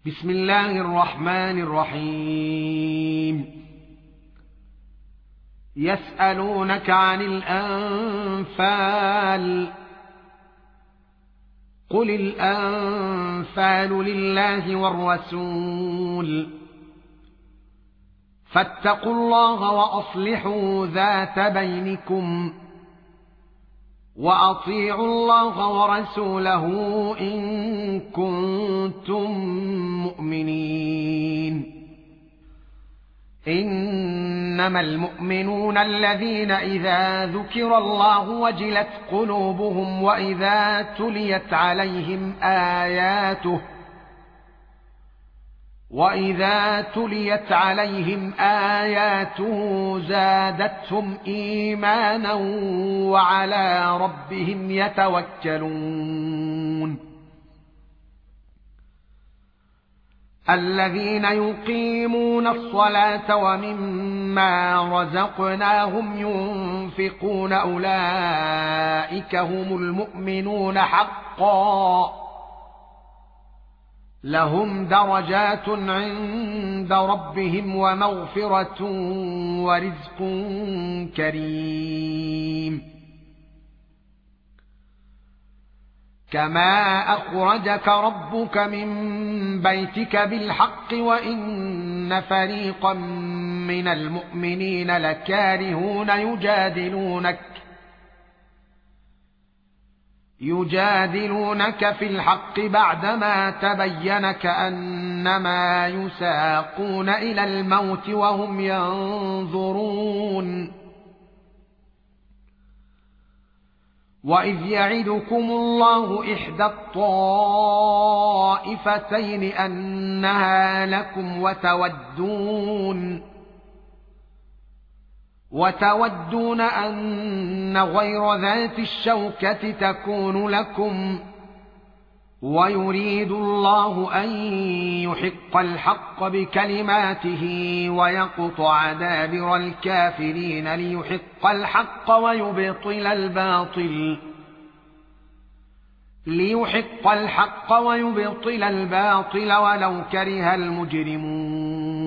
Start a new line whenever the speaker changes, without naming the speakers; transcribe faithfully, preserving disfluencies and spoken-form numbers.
بسم الله الرحمن الرحيم. يسألونك عن الأنفال قل الأنفال لله والرسول فاتقوا الله وأصلحوا ذات بينكم وأطيعوا الله ورسوله إن كنتم مؤمنين. إنما المؤمنون الذين إذا ذكر الله وجلت قلوبهم وإذا تليت عليهم آياته وإذا تليت عليهم آياته زادتهم إيمانا وعلى ربهم يتوكلون. الذين يقيمون الصلاة ومما رزقناهم ينفقون أولئك هم المؤمنون حقا لهم درجات عند ربهم ومغفرة ورزق كريم. كما أخرجك ربك من بيتك بالحق وإن فريقا من المؤمنين لكارهون يجادلونك يجادلونك في الحق بعدما تبين كأنما يساقون إلى الموت وهم ينظرون. وإذ يعدكم الله إحدى الطائفتين أنها لكم وتودون وتودون أن غير ذات الشوكة تكون لكم ويريد الله أن يحق الحق بكلماته ويقطع دابر الكافرين ليحق الحق ويبطل الباطل ليحق الحق ويبطل الباطل ولو كره المجرمون.